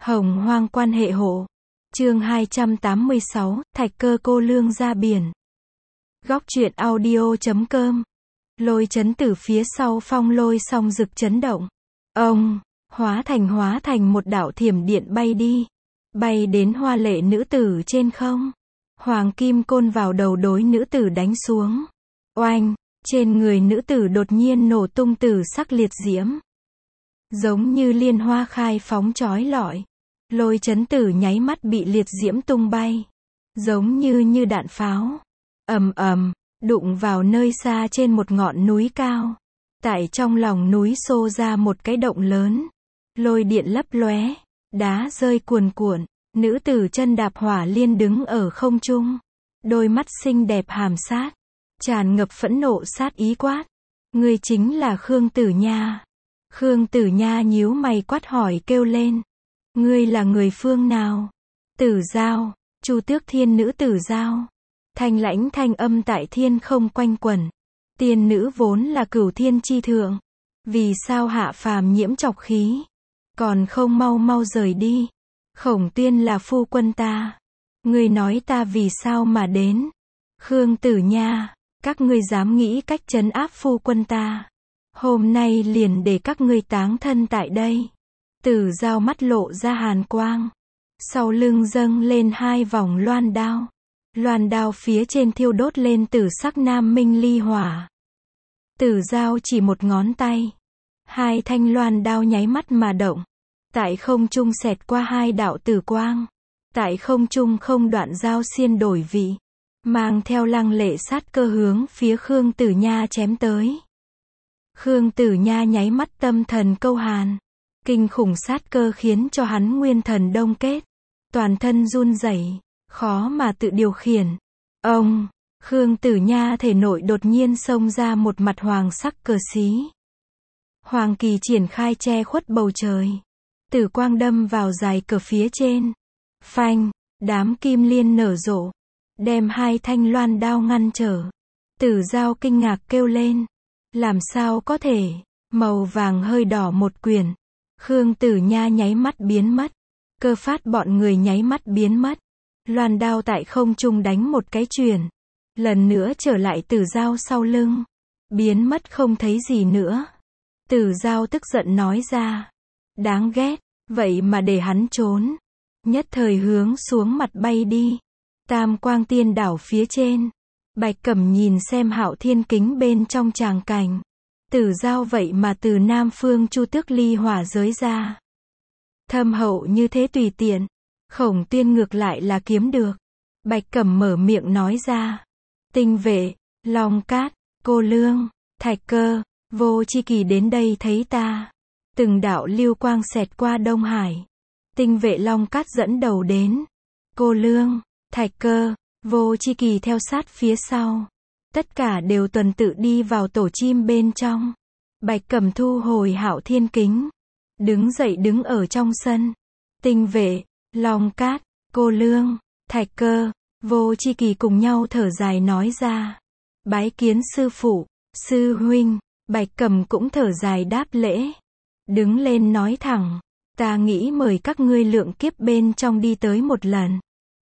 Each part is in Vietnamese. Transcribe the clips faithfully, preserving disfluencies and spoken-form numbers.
Hồng hoang quan hệ hộ. Chương hai trăm tám mươi sáu, Thạch Cơ cô lương ra biển. Góc truyện audio.com. Lôi chấn từ phía sau phong lôi song rực chấn động. Ông, hóa thành hóa thành một đạo thiểm điện bay đi. Bay đến hoa lệ nữ tử trên không. Hoàng kim côn vào đầu đối nữ tử đánh xuống. Oanh, trên người nữ tử đột nhiên nổ tung tử sắc liệt diễm. Giống như liên hoa khai phóng chói lọi. Lôi chấn tử nháy mắt bị liệt diễm tung bay. Giống như như đạn pháo. Ầm ầm, đụng vào nơi xa trên một ngọn núi cao. Tại trong lòng núi xô ra một cái động lớn. Lôi điện lấp lóe, đá rơi cuồn cuộn. Nữ tử chân đạp hỏa liên đứng ở không trung. Đôi mắt xinh đẹp hàm sát. Tràn ngập phẫn nộ sát ý quát. Ngươi chính là Khương Tử Nha. Khương Tử Nha nhíu mày quát hỏi kêu lên. Ngươi là người phương nào? Tử Giao, Chu Tước Thiên nữ Tử Giao. Thanh lãnh thanh âm tại thiên không quanh quẩn. Tiên nữ vốn là cửu thiên chi thượng. Vì sao hạ phàm nhiễm trọc khí? Còn không mau mau rời đi. Khổng Tuyên là phu quân ta. Ngươi nói ta vì sao mà đến? Khương Tử Nha, các ngươi dám nghĩ cách trấn áp phu quân ta. Hôm nay liền để các ngươi táng thân tại đây. Tử Giao mắt lộ ra hàn quang. Sau lưng dâng lên hai vòng loan đao. Loan đao phía trên thiêu đốt lên tử sắc nam minh ly hỏa. Tử Giao chỉ một ngón tay. Hai thanh loan đao nháy mắt mà động. Tại không trung xẹt qua hai đạo tử quang. Tại không trung không đoạn giao xiên đổi vị. Mang theo lăng lệ sát cơ hướng phía Khương Tử Nha chém tới. Khương Tử Nha nháy mắt tâm thần câu hàn. Kinh khủng sát cơ khiến cho hắn nguyên thần đông kết. Toàn thân run rẩy, khó mà tự điều khiển. Ông, Khương Tử Nha thể nội đột nhiên xông ra một mặt hoàng sắc cờ xí. Hoàng kỳ triển khai che khuất bầu trời. Tử quang đâm vào dài cờ phía trên. Phanh, đám kim liên nở rộ. Đem hai thanh loan đao ngăn trở. Tử Giao kinh ngạc kêu lên. Làm sao có thể, màu vàng hơi đỏ một quyển. Khương Tử Nha nháy mắt biến mất. Cơ phát bọn người nháy mắt biến mất. Loan đao tại không trung đánh một cái chuyển. Lần nữa trở lại Tử Giao sau lưng. Biến mất không thấy gì nữa. Tử Giao tức giận nói ra. Đáng ghét, vậy mà để hắn trốn. Nhất thời hướng xuống mặt bay đi. Tam quang tiên đảo phía trên. Bạch Cẩm nhìn xem Hạo Thiên kính bên trong tràng cảnh. Tử Giao vậy mà từ Nam Phương Chu Tước ly hỏa giới ra. Thâm hậu như thế tùy tiện. Khổng Tuyên ngược lại là kiếm được. Bạch Cẩm mở miệng nói ra. Tinh vệ, Long Cát, Cô Lương, Thạch Cơ, Vô Chi Kỳ đến đây thấy ta. Từng đạo lưu quang xẹt qua Đông Hải. Tinh vệ Long Cát dẫn đầu đến. Cô Lương, Thạch Cơ, Vô Chi Kỳ theo sát phía sau. Tất cả đều tuần tự đi vào tổ chim bên trong. Bạch Cẩm thu hồi Hạo Thiên kính. Đứng dậy đứng ở trong sân. Tinh vệ, Long Cát, Cô Lương, Thạch Cơ, Vô Chi Kỳ cùng nhau thở dài nói ra. Bái kiến sư phụ, sư huynh. Bạch Cẩm cũng thở dài đáp lễ. Đứng lên nói thẳng. Ta nghĩ mời các ngươi lượng kiếp bên trong đi tới một lần.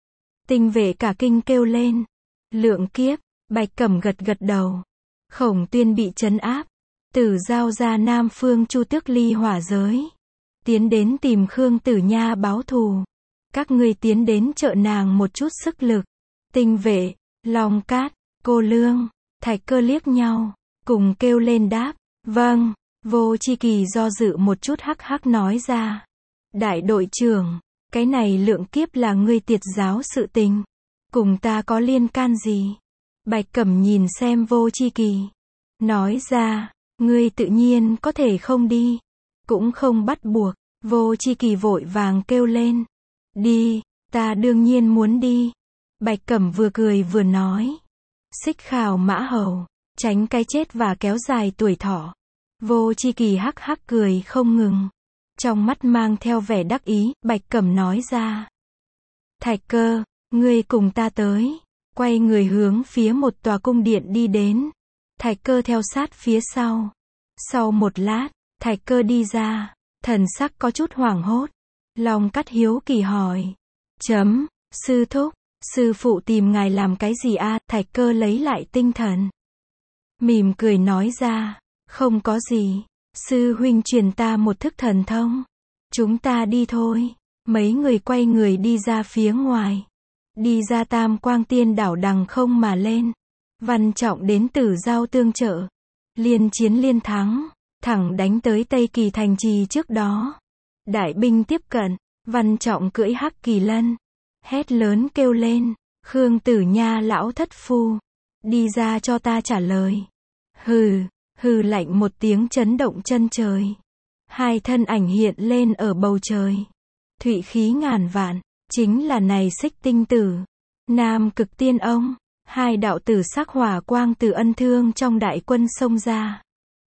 Tinh vệ cả kinh kêu lên. Lượng kiếp. Bạch Cẩm gật gật đầu. Khổng Tuyên bị trấn áp. Tử Giao ra Nam Phương Chu Tước ly hỏa giới. Tiến đến tìm Khương Tử Nha báo thù. Các ngươi tiến đến trợ nàng một chút sức lực. Tinh vệ, Long Cát, Cô Lương, Thạch Cơ liếc nhau. Cùng kêu lên đáp. Vâng. Vô Chi Kỳ do dự một chút hắc hắc nói ra. Đại đội trưởng, cái này lượng kiếp là ngươi tiệt giáo sự tình. Cùng ta có liên can gì? Bạch Cẩm nhìn xem Vô Chi Kỳ. Nói ra, ngươi tự nhiên có thể không đi. Cũng không bắt buộc. Vô Chi Kỳ vội vàng kêu lên. Đi, ta đương nhiên muốn đi. Bạch Cẩm vừa cười vừa nói. Xích khảo mã hầu, tránh cái chết và kéo dài tuổi thọ. Vô Chi Kỳ hắc hắc cười không ngừng. Trong mắt mang theo vẻ đắc ý, Bạch Cẩm nói ra. Thạch Cơ, ngươi cùng ta tới. Quay người hướng phía một tòa cung điện đi đến. Thạch Cơ theo sát phía sau. Sau một lát, Thạch Cơ đi ra. Thần sắc có chút hoảng hốt. Long Cắt hiếu kỳ hỏi. Chấm, sư thúc, sư phụ tìm ngài làm cái gì a? Thạch Cơ lấy lại tinh thần. Mỉm cười nói ra, không có gì, sư huynh truyền ta một thức thần thông. Chúng ta đi thôi. Mấy người quay người đi ra phía ngoài. Đi ra Tam Quang Tiên đảo đằng không mà lên. Văn Trọng đến Tử Giao tương trợ. Liên chiến liên thắng, thẳng đánh tới Tây Kỳ thành trì trước đó. Đại binh tiếp cận, Văn Trọng cưỡi hắc kỳ lân. Hét lớn kêu lên, Khương Tử Nha lão thất phu. Đi ra cho ta trả lời. Hừ, hừ lạnh một tiếng chấn động chân trời. Hai thân ảnh hiện lên ở bầu trời. Thụy khí ngàn vạn, chính là này Xích Tinh Tử, Nam Cực Tiên Ông. Hai đạo tử sắc hỏa quang từ ân thương trong đại quân xông ra.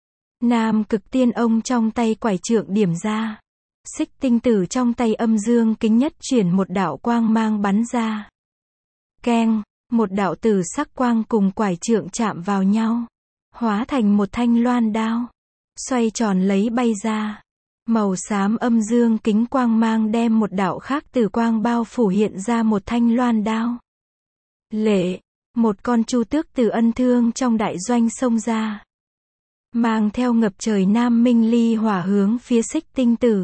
Nam Cực Tiên Ông trong tay quải trượng điểm ra. Xích Tinh Tử trong tay âm dương kính nhất chuyển một đạo quang mang bắn ra. Keng, một đạo tử sắc quang cùng quải trượng chạm vào nhau. Hóa thành một thanh loan đao. Xoay tròn lấy bay ra. Màu xám âm dương kính quang mang đem một đạo khác tử quang bao phủ hiện ra một thanh loan đao. Lệ, một con chu tước từ ân thương trong đại doanh xông ra. Mang theo ngập trời Nam Minh Ly hỏa hướng phía Xích Tinh Tử.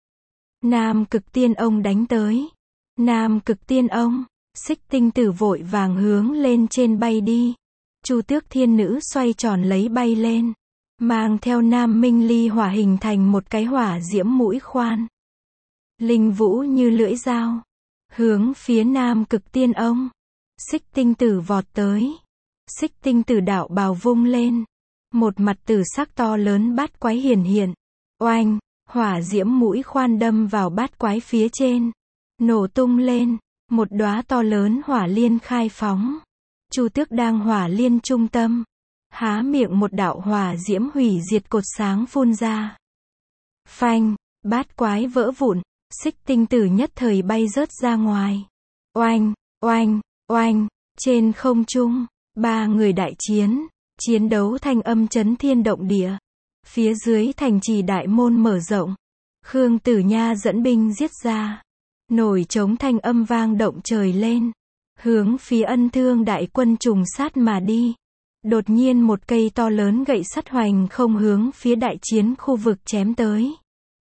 Nam Cực Tiên Ông đánh tới. Nam Cực Tiên Ông, Xích Tinh Tử vội vàng hướng lên trên bay đi. Chu Tước Thiên Nữ xoay tròn lấy bay lên. Mang theo Nam Minh Ly hỏa hình thành một cái hỏa diễm mũi khoan. Linh vũ như lưỡi dao. Hướng phía Nam Cực Tiên Ông. Xích Tinh Tử vọt tới. Xích Tinh Tử đạo bào vung lên. Một mặt tử sắc to lớn bát quái hiển hiện. Oanh, hỏa diễm mũi khoan đâm vào bát quái phía trên. Nổ tung lên. Một đóa to lớn hỏa liên khai phóng. Chu Tước đang hỏa liên trung tâm. Há miệng một đạo hỏa diễm hủy diệt cột sáng phun ra. Phanh, bát quái vỡ vụn. Xích Tinh Tử nhất thời bay rớt ra ngoài. Oanh, oanh, oanh, trên không trung, ba người đại chiến, chiến đấu thanh âm chấn thiên động địa. Phía dưới thành trì đại môn mở rộng. Khương Tử Nha dẫn binh giết ra. Nổi trống thanh âm vang động trời lên. Hướng phía ân thương đại quân trùng sát mà đi. Đột nhiên một cây to lớn gậy sắt hoành không hướng phía đại chiến khu vực chém tới.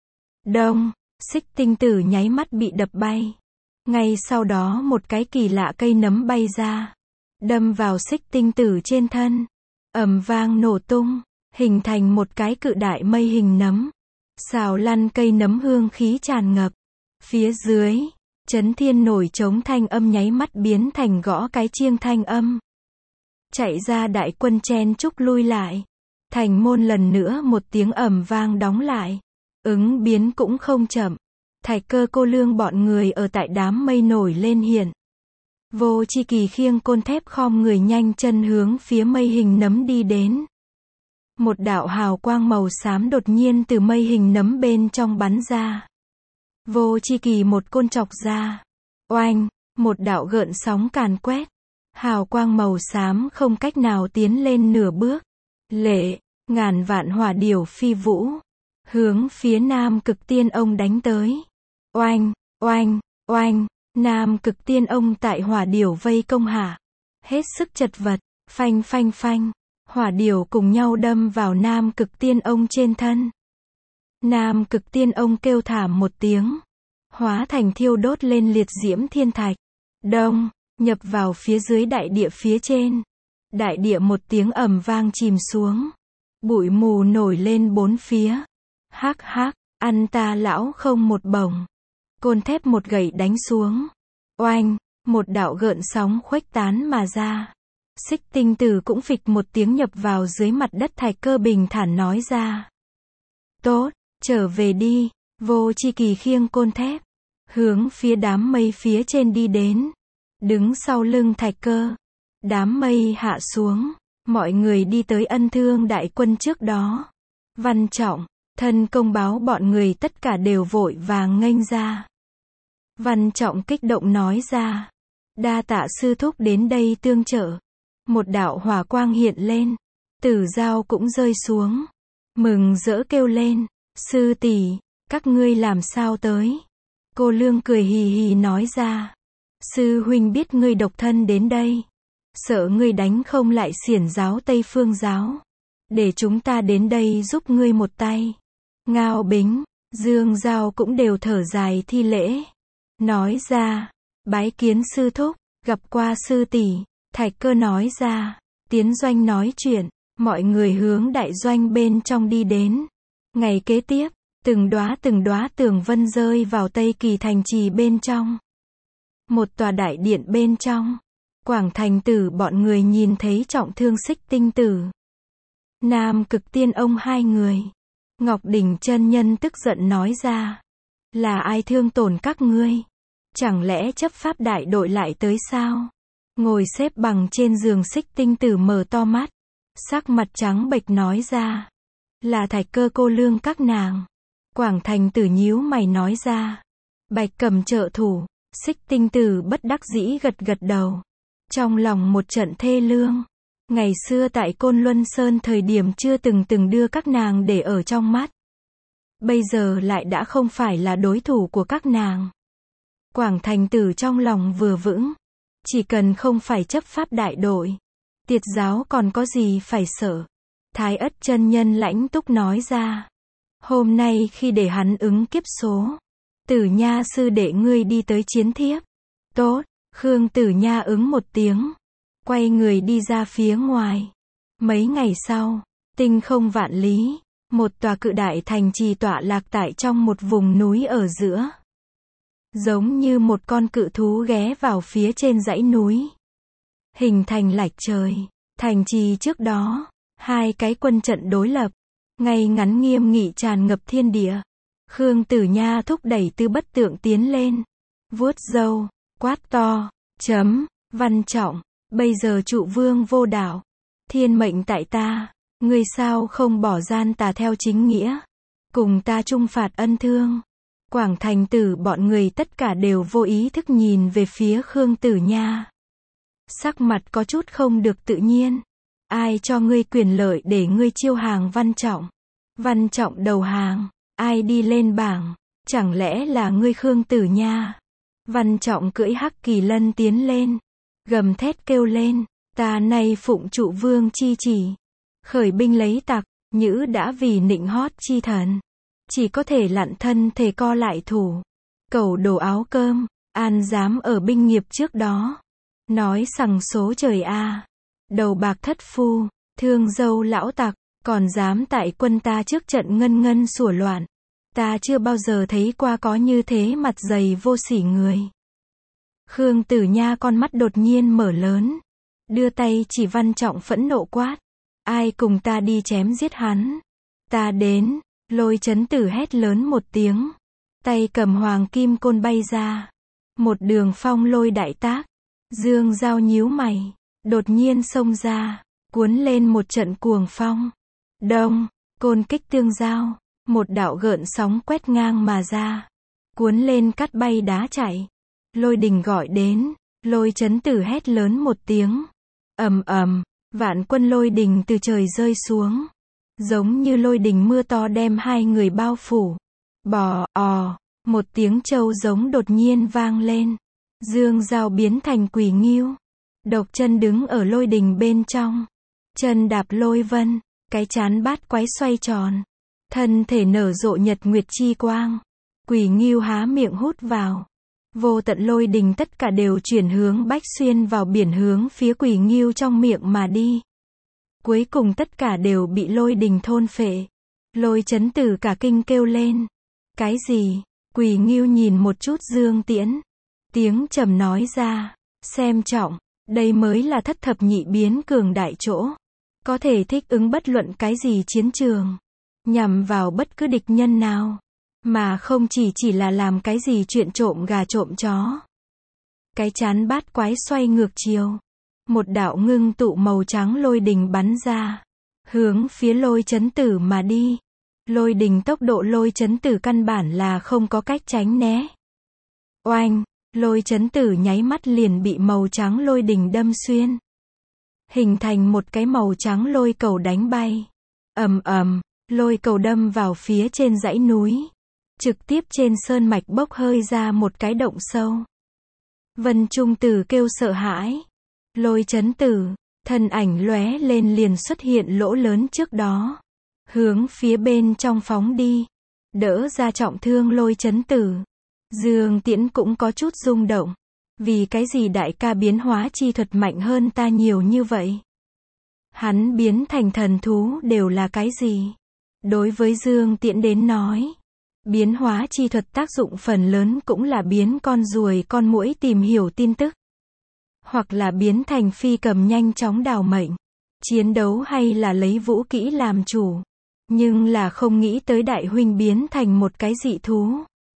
Đông, Xích Tinh Tử nháy mắt bị đập bay. Ngay sau đó một cái kỳ lạ cây nấm bay ra. Đâm vào Xích Tinh Tử trên thân. Ầm vang nổ tung. Hình thành một cái cự đại mây hình nấm. Xào lăn cây nấm hương khí tràn ngập. Phía dưới, chấn thiên nổi trống thanh âm nháy mắt biến thành gõ cái chiêng thanh âm. Chạy ra đại quân chen chúc lui lại. Thành môn lần nữa một tiếng ầm vang đóng lại. Ứng biến cũng không chậm. Thạch Cơ cô lương bọn người ở tại đám mây nổi lên hiện. Vô Chi Kỳ khiêng côn thép khom người nhanh chân hướng phía mây hình nấm đi đến. Một đạo hào quang màu xám đột nhiên từ mây hình nấm bên trong bắn ra. Vô Chi Kỳ một côn chọc ra. Oanh, một đạo gợn sóng càn quét. Hào quang màu xám không cách nào tiến lên nửa bước. Lệ, ngàn vạn hỏa điểu phi vũ. Hướng phía Nam Cực Tiên Ông đánh tới. Oanh, oanh, oanh, Nam Cực Tiên Ông tại hỏa điểu vây công hạ. Hết sức chật vật, phanh phanh phanh. Hỏa điểu cùng nhau đâm vào Nam Cực Tiên Ông trên thân. Nam Cực Tiên Ông kêu thảm một tiếng. Hóa thành thiêu đốt lên liệt diễm thiên thạch. Đông, nhập vào phía dưới đại địa phía trên. Đại địa một tiếng ầm vang chìm xuống. Bụi mù nổi lên bốn phía. Hắc hắc, ăn ta lão không một bổng. Côn thép một gậy đánh xuống. Oanh, một đạo gợn sóng khuếch tán mà ra. Xích Tinh Tử cũng phịch một tiếng nhập vào dưới mặt đất. Thạch Cơ bình thản nói ra. Tốt, trở về đi. Vô Chi Kỳ khiêng côn thép. Hướng phía đám mây phía trên đi đến. Đứng sau lưng Thạch Cơ. Đám mây hạ xuống. Mọi người đi tới ân thương đại quân trước đó. Văn Trọng, thân công báo bọn người tất cả đều vội vàng nghênh ra. Văn Trọng kích động nói ra. Đa tạ sư thúc đến đây tương trợ. Một đạo hỏa quang hiện lên. Tử Giao cũng rơi xuống. Mừng rỡ kêu lên. Sư tỷ, các ngươi làm sao tới? Cô Lương cười hì hì nói ra. Sư huynh biết ngươi độc thân đến đây. Sợ ngươi đánh không lại xiển giáo Tây Phương giáo. Để chúng ta đến đây giúp ngươi một tay. Ngao Bính, Dương Giao cũng đều thở dài thi lễ. Nói ra, bái kiến sư thúc, gặp qua sư tỷ. Thạch Cơ nói ra, tiến doanh nói chuyện, mọi người hướng đại doanh bên trong đi đến. Ngày kế tiếp, từng đóa từng đóa tường vân rơi vào Tây Kỳ thành trì bên trong. Một tòa đại điện bên trong, Quảng Thành Tử bọn người nhìn thấy trọng thương Xích Tinh Tử, Nam Cực Tiên ông hai người. Ngọc Đỉnh chân nhân tức giận nói ra, là ai thương tổn các ngươi? Chẳng lẽ chấp pháp đại đội lại tới sao? Ngồi xếp bằng trên giường Xích Tinh Tử mở to mắt, sắc mặt trắng bệch nói ra, là Thạch Cơ cô lương các nàng. Quảng Thành Tử nhíu mày nói ra, Bạch Cầm trợ thủ. Xích Tinh Tử bất đắc dĩ gật gật đầu, trong lòng một trận thê lương. Ngày xưa tại Côn Luân Sơn thời điểm chưa từng từng đưa các nàng để ở trong mắt, bây giờ lại đã không phải là đối thủ của các nàng. Quảng Thành Tử trong lòng vừa vững, chỉ cần không phải chấp pháp đại đội, Tiệt giáo còn có gì phải sợ. Thái Ất chân nhân lãnh túc nói ra, hôm nay khi để hắn ứng kiếp số, Tử Nha sư đệ ngươi đi tới chiến thiếp. Tốt, Khương Tử Nha ứng một tiếng, quay người đi ra phía ngoài. Mấy ngày sau, tinh không vạn lý, một tòa cự đại thành trì tọa lạc tại trong một vùng núi ở giữa. Giống như một con cự thú ghé vào phía trên dãy núi, hình thành lạch trời. Thành trì trước đó, hai cái quân trận đối lập, ngay ngắn nghiêm nghị tràn ngập thiên địa. Khương Tử Nha thúc đẩy Tư Bất Tượng tiến lên, vuốt râu, quát to, chấm, Văn Trọng, bây giờ trụ vương vô đạo, thiên mệnh tại ta, ngươi sao không bỏ gian tà theo chính nghĩa, cùng ta chung phạt ân thương. Quảng Thành Tử bọn người tất cả đều vô ý thức nhìn về phía Khương Tử Nha, sắc mặt có chút không được tự nhiên. Ai cho ngươi quyền lợi để ngươi chiêu hàng Văn Trọng? Văn Trọng đầu hàng, ai đi lên bảng? Chẳng lẽ là ngươi Khương Tử Nha? Văn Trọng cưỡi hắc kỳ lân tiến lên, gầm thét kêu lên, ta nay phụng trụ vương chi chỉ, khởi binh lấy tặc. Nhữ đã vì nịnh hót chi thần, chỉ có thể lặn thân thể co lại thủ, cẩu đồ áo cơm, an dám ở binh nghiệp trước đó, nói sằng số trời a, đầu bạc thất phu, thương dâu lão tặc, còn dám tại quân ta trước trận ngân ngân sủa loạn. Ta chưa bao giờ thấy qua có như thế mặt dày vô sỉ người. Khương Tử Nha con mắt đột nhiên mở lớn, đưa tay chỉ Văn Trọng phẫn nộ quát, ai cùng ta đi chém giết hắn? Ta đến. Lôi Chấn Tử hét lớn một tiếng, tay cầm hoàng kim côn bay ra, một đường phong lôi đại tác. Dương Giao nhíu mày, đột nhiên xông ra, cuốn lên một trận cuồng phong. Đông, côn kích tương giao, một đạo gợn sóng quét ngang mà ra, cuốn lên cắt bay đá chạy. Lôi đình gọi đến, Lôi Chấn Tử hét lớn một tiếng, ầm ầm, vạn quân lôi đình từ trời rơi xuống, giống như lôi đình mưa to đem hai người bao phủ. Bò, ò, một tiếng trâu giống đột nhiên vang lên. Dương Giao biến thành quỷ nghiêu, độc chân đứng ở lôi đình bên trong, chân đạp lôi vân, cái chán bát quái xoay tròn, thân thể nở rộ nhật nguyệt chi quang. Quỷ nghiêu há miệng hút vào, vô tận lôi đình tất cả đều chuyển hướng bách xuyên vào biển hướng phía quỷ nghiêu trong miệng mà đi. Cuối cùng tất cả đều bị lôi đình thôn phệ. Lôi Chấn Tử cả kinh kêu lên, cái gì? Quỷ nghiêu nhìn một chút Dương Tiễn, tiếng trầm nói ra, xem trọng, đây mới là thất thập nhị biến cường đại chỗ, có thể thích ứng bất luận cái gì chiến trường, nhằm vào bất cứ địch nhân nào, mà không chỉ chỉ là làm cái gì chuyện trộm gà trộm chó. Cái chán bát quái xoay ngược chiều, một đạo ngưng tụ màu trắng lôi đình bắn ra, hướng phía Lôi Chấn Tử mà đi. Lôi đình tốc độ Lôi Chấn Tử căn bản là không có cách tránh né. Oanh, Lôi Chấn Tử nháy mắt liền bị màu trắng lôi đình đâm xuyên, hình thành một cái màu trắng lôi cầu đánh bay. Ầm ầm, lôi cầu đâm vào phía trên dãy núi, trực tiếp trên sơn mạch bốc hơi ra một cái động sâu. Vân Trung Tử kêu sợ hãi. Lôi Chấn Tử, thân ảnh lóe lên liền xuất hiện lỗ lớn trước đó. Hướng phía bên trong phóng đi. Đỡ ra trọng thương Lôi Chấn Tử. Dương Tiễn cũng có chút rung động. Vì cái gì đại ca biến hóa chi thuật mạnh hơn ta nhiều như vậy? Hắn biến thành thần thú đều là cái gì? Đối với Dương Tiễn đến nói, biến hóa chi thuật tác dụng phần lớn cũng là biến con ruồi con muỗi tìm hiểu tin tức. Hoặc là biến thành phi cầm nhanh chóng đào mệnh. Chiến đấu hay là lấy vũ kỹ làm chủ. Nhưng là không nghĩ tới đại huynh biến thành một cái dị thú.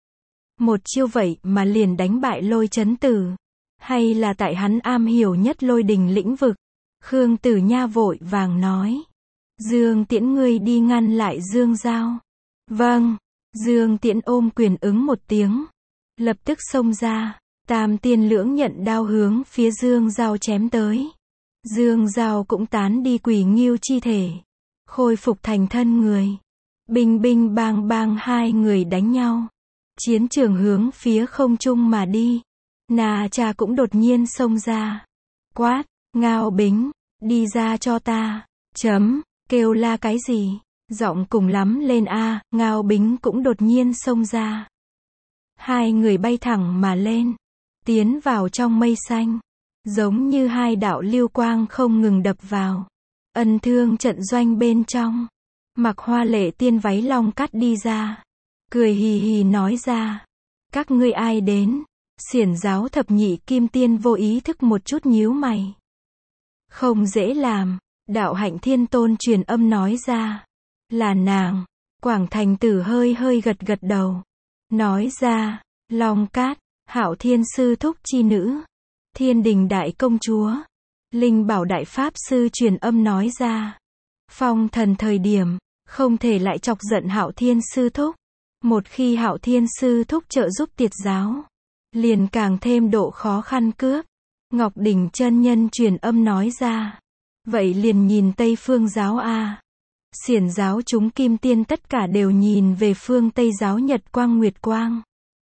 Một chiêu vậy mà liền đánh bại Lôi Chấn Tử. Hay là tại hắn am hiểu nhất lôi đình lĩnh vực. Khương Tử Nha vội vàng nói. Dương Tiễn ngươi đi ngăn lại Dương Giao. Vâng. Dương Tiễn ôm quyền ứng một tiếng. Lập tức xông ra. Tam tiên lưỡng nhận đao hướng phía Dương Giao chém tới. Dương Giao cũng tán đi quỷ nghiêu chi thể. Khôi phục thành thân người. Binh binh bang bang hai người đánh nhau. Chiến trường hướng phía không trung mà đi. Nà Cha cũng đột nhiên xông ra. Quát, Ngao Bính, đi ra cho ta. Chấm, kêu la cái gì? Giọng cùng lắm lên a, Ngao Bính cũng đột nhiên xông ra. Hai người bay thẳng mà lên. Tiến vào trong mây xanh. Giống như hai đạo lưu quang không ngừng đập vào. Ân thương trận doanh bên trong. Mặc hoa lệ tiên váy long cắt đi ra. Cười hì hì nói ra. Các ngươi ai đến? Xiển giáo thập nhị kim tiên vô ý thức một chút nhíu mày. Không dễ làm. Đạo Hạnh Thiên Tôn truyền âm nói ra. Là nàng. Quảng Thành Tử hơi hơi gật gật đầu. Nói ra. Long Cát. Hạo Thiên Sư thúc chi nữ. Thiên Đình Đại Công Chúa. Linh Bảo Đại Pháp Sư truyền âm nói ra. Phong thần thời điểm. Không thể lại chọc giận Hạo Thiên Sư thúc. Một khi Hạo Thiên Sư thúc trợ giúp tiệt giáo. Liền càng thêm độ khó khăn cướp. Ngọc Đỉnh chân nhân truyền âm nói ra. Vậy liền nhìn Tây Phương giáo a. Xiển giáo chúng kim tiên tất cả đều nhìn về phương Tây giáo Nhật Quang Nguyệt Quang.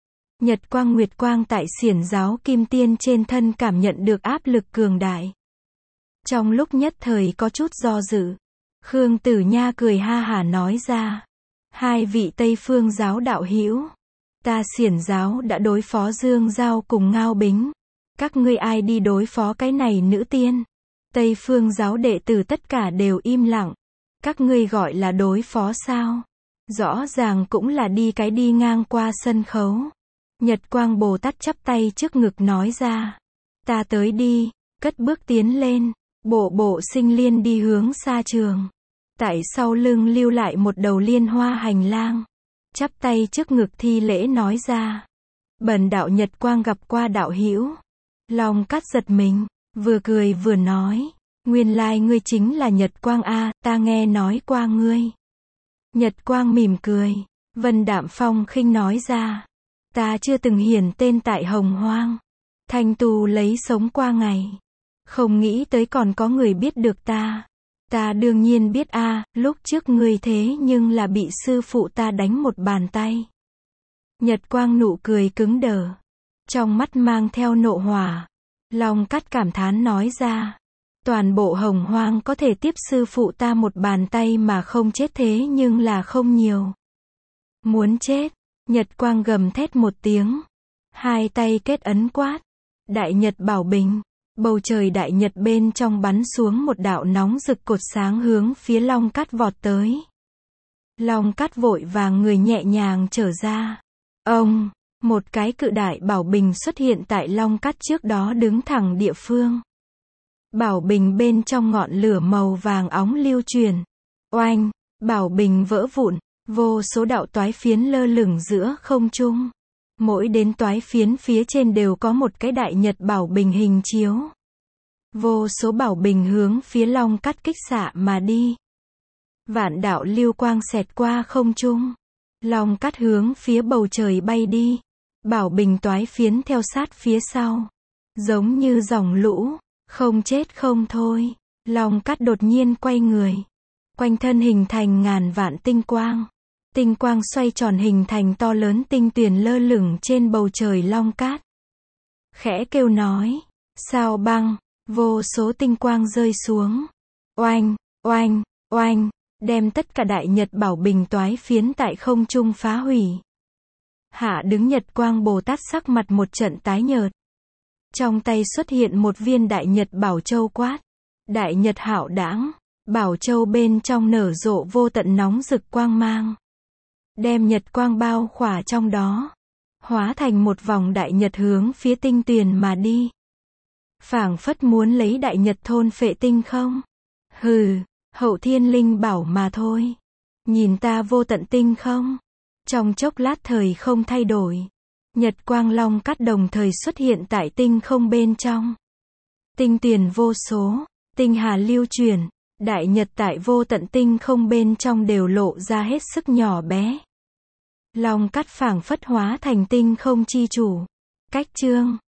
Nhật Quang Nguyệt Quang tại xiển giáo kim tiên trên thân cảm nhận được áp lực cường đại. Trong lúc nhất thời có chút do dự. Khương Tử Nha cười ha hả nói ra. Hai vị Tây Phương giáo đạo hữu. Ta xiển giáo đã đối phó Dương Giao cùng Ngao Bính. Các ngươi ai đi đối phó cái này nữ tiên? Tây Phương giáo đệ tử tất cả đều im lặng. Các ngươi gọi là đối phó sao? Rõ ràng cũng là đi cái đi ngang qua sân khấu. Nhật Quang Bồ Tát chắp tay trước ngực nói ra. Ta tới đi, cất bước tiến lên. Bộ bộ sinh liên đi hướng xa trường. Tại sau lưng lưu lại một đầu liên hoa hành lang. Chắp tay trước ngực thi lễ nói ra. Bần đạo Nhật Quang gặp qua đạo hữu. Long Cát giật mình, vừa cười vừa nói. Nguyên lai ngươi chính là Nhật Quang a, ta nghe nói qua ngươi. Nhật Quang mỉm cười. Vân Đạm Phong khinh nói ra. Ta chưa từng hiển tên tại Hồng Hoang. Thanh tu lấy sống qua ngày. Không nghĩ tới còn có người biết được ta. Ta đương nhiên biết a, à, lúc trước ngươi thế nhưng là bị sư phụ ta đánh một bàn tay. Nhật Quang nụ cười cứng đờ. Trong mắt mang theo nộ hỏa. Long Cát cảm thán nói ra. Toàn bộ Hồng Hoang có thể tiếp sư phụ ta một bàn tay mà không chết thế nhưng là không nhiều. Muốn chết. Nhật Quang gầm thét một tiếng. Hai tay kết ấn quát. Đại Nhật Bảo Bình. Bầu trời đại nhật bên trong bắn xuống một đạo nóng rực cột sáng hướng phía Long Cát vọt tới. Long Cát vội vàng người nhẹ nhàng trở ra. Ông, một cái cự đại bảo bình xuất hiện tại Long Cát trước đó đứng thẳng địa phương. Bảo bình bên trong ngọn lửa màu vàng óng lưu truyền. Oanh, bảo bình vỡ vụn, vô số đạo toái phiến lơ lửng giữa không trung. Mỗi đến toái phiến phía trên đều có một cái đại nhật bảo bình hình chiếu. Vô số bảo bình hướng phía Long Cát kích xạ mà đi. Vạn đạo lưu quang xẹt qua không trung. Long Cát hướng phía bầu trời bay đi. Bảo bình toái phiến theo sát phía sau. Giống như dòng lũ, không chết không thôi. Long Cát đột nhiên quay người. Quanh thân hình thành ngàn vạn tinh quang. Tinh quang xoay tròn hình thành to lớn tinh tuyền lơ lửng trên bầu trời long cát. Khẽ kêu nói, sao băng, vô số tinh quang rơi xuống. Oanh, oanh, oanh, đem tất cả đại nhật bảo bình toái phiến tại không trung phá hủy. Hạ đứng Nhật Quang Bồ Tát sắc mặt một trận tái nhợt. Trong tay xuất hiện một viên đại nhật bảo châu quát. Đại nhật hạo đãng, bảo châu bên trong nở rộ vô tận nóng rực quang mang. Đem nhật quang bao khỏa trong đó. Hóa thành một vòng đại nhật hướng phía tinh tuyền mà đi. Phảng phất muốn lấy đại nhật thôn phệ tinh không? Hừ, hậu thiên linh bảo mà thôi. Nhìn ta vô tận tinh không? Trong chốc lát thời không thay đổi. Nhật quang long cát đồng thời xuất hiện tại tinh không bên trong. Tinh tuyền vô số, tinh hà lưu chuyển, đại nhật tại vô tận tinh không bên trong đều lộ ra hết sức nhỏ bé. Long cát phảng phất hóa thành tinh không chi chủ. Cách chương